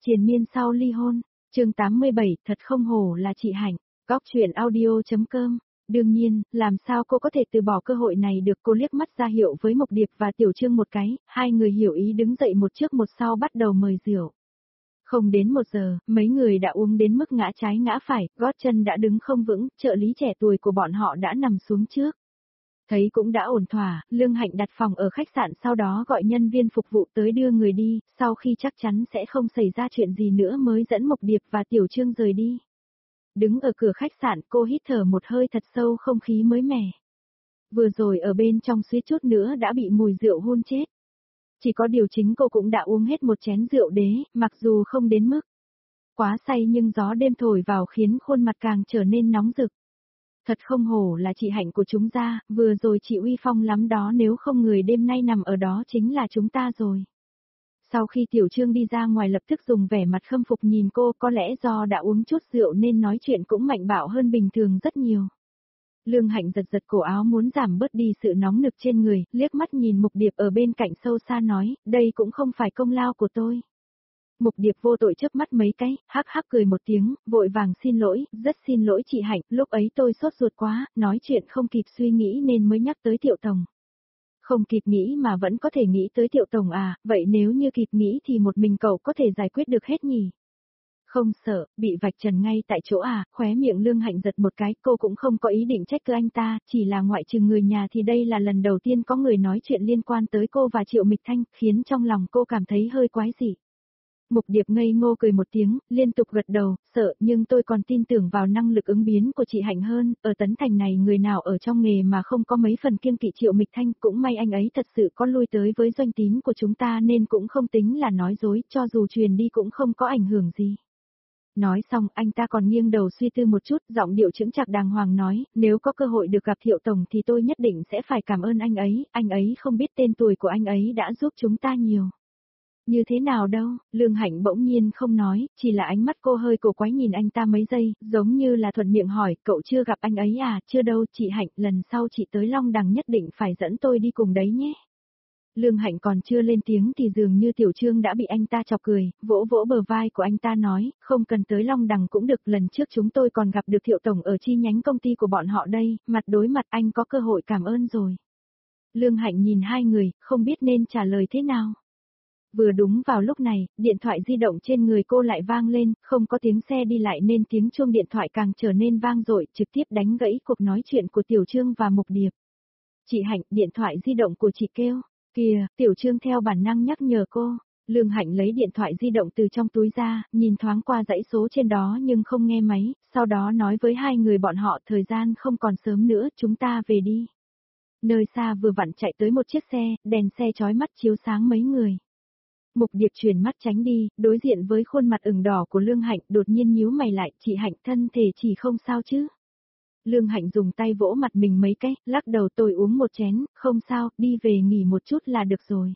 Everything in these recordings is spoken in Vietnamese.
Triền miên sau ly hôn, chương 87, thật không hổ là chị Hạnh, góc chuyện audio.com. Đương nhiên, làm sao cô có thể từ bỏ cơ hội này được, cô liếc mắt ra hiệu với Mộc Điệp và Tiểu Trương một cái, hai người hiểu ý đứng dậy một trước một sau bắt đầu mời rượu. Không đến 1 giờ, mấy người đã uống đến mức ngã trái ngã phải, gót chân đã đứng không vững, trợ lý trẻ tuổi của bọn họ đã nằm xuống trước. Thấy cũng đã ổn thỏa, Lương Hạnh đặt phòng ở khách sạn, sau đó gọi nhân viên phục vụ tới đưa người đi, sau khi chắc chắn sẽ không xảy ra chuyện gì nữa mới dẫn Mộc Điệp và Tiểu Trương rời đi. Đứng ở cửa khách sạn, cô hít thở một hơi thật sâu không khí mới mẻ. Vừa rồi ở bên trong suýt chút nữa đã bị mùi rượu hôn chết. Chỉ có điều chính cô cũng đã uống hết một chén rượu đế, mặc dù không đến mức quá say nhưng gió đêm thổi vào khiến khuôn mặt càng trở nên nóng rực. Thật không hổ là chị Hạnh của chúng ta, vừa rồi chị uy phong lắm đó, nếu không người đêm nay nằm ở đó chính là chúng ta rồi. Sau khi Tiểu Trương đi ra ngoài lập tức dùng vẻ mặt khâm phục nhìn cô, có lẽ do đã uống chút rượu nên nói chuyện cũng mạnh bạo hơn bình thường rất nhiều. Lương Hạnh giật giật cổ áo muốn giảm bớt đi sự nóng nực trên người, liếc mắt nhìn Mộc Điệp ở bên cạnh sâu xa nói, đây cũng không phải công lao của tôi. Mộc Điệp vô tội chớp mắt mấy cái, hắc hắc cười một tiếng, vội vàng xin lỗi, rất xin lỗi chị Hạnh, lúc ấy tôi sốt ruột quá, nói chuyện không kịp suy nghĩ nên mới nhắc tới Tiểu Tổng. Không kịp nghĩ mà vẫn có thể nghĩ tới Tiểu Tổng à, vậy nếu như kịp nghĩ thì một mình cậu có thể giải quyết được hết nhỉ? Không sợ, bị vạch trần ngay tại chỗ à, khóe miệng Lương Hạnh giật một cái, cô cũng không có ý định trách cứ anh ta, chỉ là ngoại trừ người nhà thì đây là lần đầu tiên có người nói chuyện liên quan tới cô và Triệu Mịch Thanh, khiến trong lòng cô cảm thấy hơi quái dị. Mộc Điệp ngây ngô cười một tiếng, liên tục gật đầu, sợ nhưng tôi còn tin tưởng vào năng lực ứng biến của chị Hạnh hơn, ở Tấn Thành này người nào ở trong nghề mà không có mấy phần kiêng kỵ Triệu Mịch Thanh, cũng may anh ấy thật sự có lui tới với doanh tín của chúng ta nên cũng không tính là nói dối, cho dù truyền đi cũng không có ảnh hưởng gì. Nói xong, anh ta còn nghiêng đầu suy tư một chút, giọng điệu chững chạc đàng hoàng nói, nếu có cơ hội được gặp Thiệu Tổng thì tôi nhất định sẽ phải cảm ơn anh ấy không biết tên tuổi của anh ấy đã giúp chúng ta nhiều. Như thế nào đâu, Lương Hạnh bỗng nhiên không nói, chỉ là ánh mắt cô hơi cổ quái nhìn anh ta mấy giây, giống như là thuận miệng hỏi, cậu chưa gặp anh ấy à, chưa đâu chị Hạnh, lần sau chị tới Long Đằng nhất định phải dẫn tôi đi cùng đấy nhé. Lương Hạnh còn chưa lên tiếng thì dường như Tiểu Trương đã bị anh ta chọc cười, vỗ vỗ bờ vai của anh ta nói, không cần tới Long Đằng cũng được, lần trước chúng tôi còn gặp được Thiệu Tổng ở chi nhánh công ty của bọn họ đây, mặt đối mặt anh có cơ hội cảm ơn rồi. Lương Hạnh nhìn hai người, không biết nên trả lời thế nào. Vừa đúng vào lúc này, điện thoại di động trên người cô lại vang lên, không có tiếng xe đi lại nên tiếng chuông điện thoại càng trở nên vang dội, trực tiếp đánh gãy cuộc nói chuyện của Tiểu Trương và Mộc Điệp. Chị Hạnh, điện thoại di động của chị kêu. Kìa, Tiểu Trương theo bản năng nhắc nhở cô. Lương Hạnh lấy điện thoại di động từ trong túi ra, nhìn thoáng qua dãy số trên đó nhưng không nghe máy, sau đó nói với hai người bọn họ, thời gian không còn sớm nữa, chúng ta về đi. Nơi xa vừa vặn chạy tới một chiếc xe, đèn xe chói mắt chiếu sáng mấy người. Mộc Điệp chuyển mắt tránh đi, đối diện với khuôn mặt ửng đỏ của Lương Hạnh, đột nhiên nhíu mày lại, chị Hạnh thân thể chỉ không sao chứ. Lương Hạnh dùng tay vỗ mặt mình mấy cái, lắc đầu, tôi uống một chén, không sao, đi về nghỉ một chút là được rồi.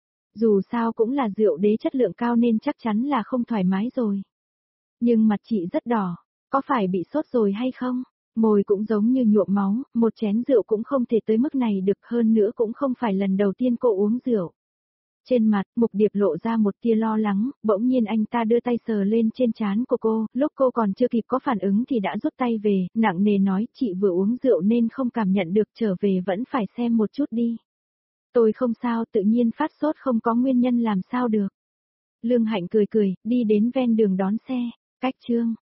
Dù sao cũng là rượu đế chất lượng cao nên chắc chắn là không thoải mái rồi. Nhưng mặt chị rất đỏ, có phải bị sốt rồi hay không? Môi cũng giống như nhuộm máu, một chén rượu cũng không thể tới mức này được, hơn nữa cũng không phải lần đầu tiên cô uống rượu. Trên mặt, Mộc Điệp lộ ra một tia lo lắng, bỗng nhiên anh ta đưa tay sờ lên trên trán của cô, lúc cô còn chưa kịp có phản ứng thì đã rút tay về, nặng nề nói, chị vừa uống rượu nên không cảm nhận được, trở về vẫn phải xem một chút đi. Tôi không sao, tự nhiên phát sốt không có nguyên nhân làm sao được. Lương Hạnh cười cười, đi đến ven đường đón xe, cách Trương.